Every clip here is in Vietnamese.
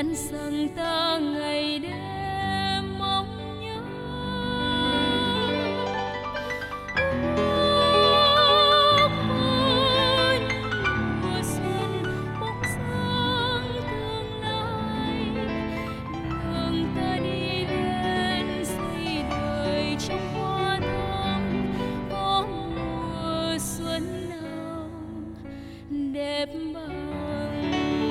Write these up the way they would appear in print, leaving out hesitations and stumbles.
nén rằng ta ngày đêm mong nhớ. Ước mơ mùa xuân bóng dáng tương lai, đường ta đi lên xây đời trong hoa thắm. Có mùa xuân nào đẹp bằng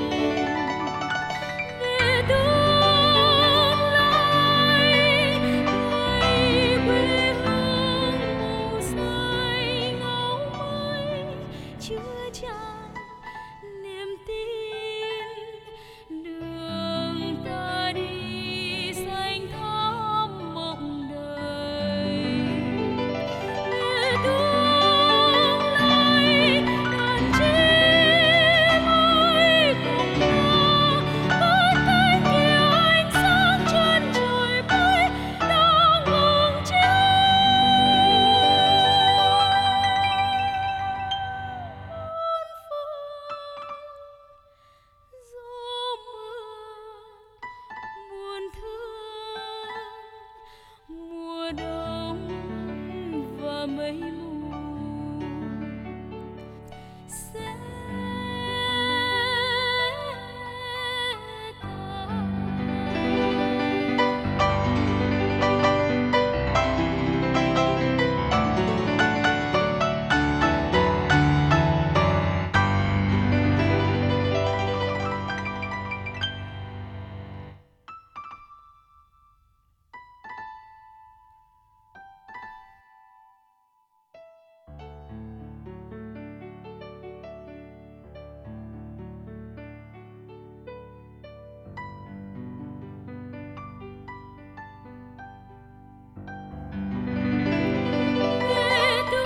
về tương lai, ngày quê hương màu xanh áo mới chứa chan niềm tin. Đường ta đi xanh thắm mộng đời về tương lai, đàn chim ơi cùng ta cất cánh kia ánh sáng chân trời mới đang ngừng gió mưa buồn thương mùa đông và mây mù sẽ về tương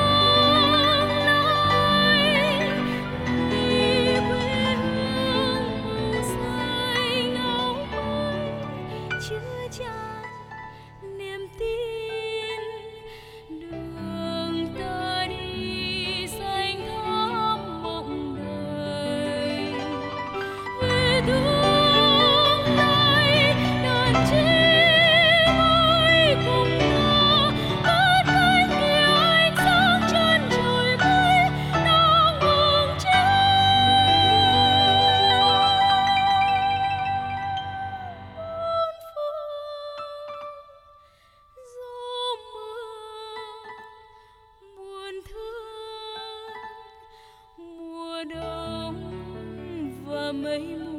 lai, vì quê hương màu xanh áo mới chứa chan niềm tin. Đường ta đi xanh thắm mộng đời về tương lai, đàn chim ơi cùng ta cất cánh kia ánh sáng chân trời mới đang ngừng gió mưa buồn thương mùa đông và mây mù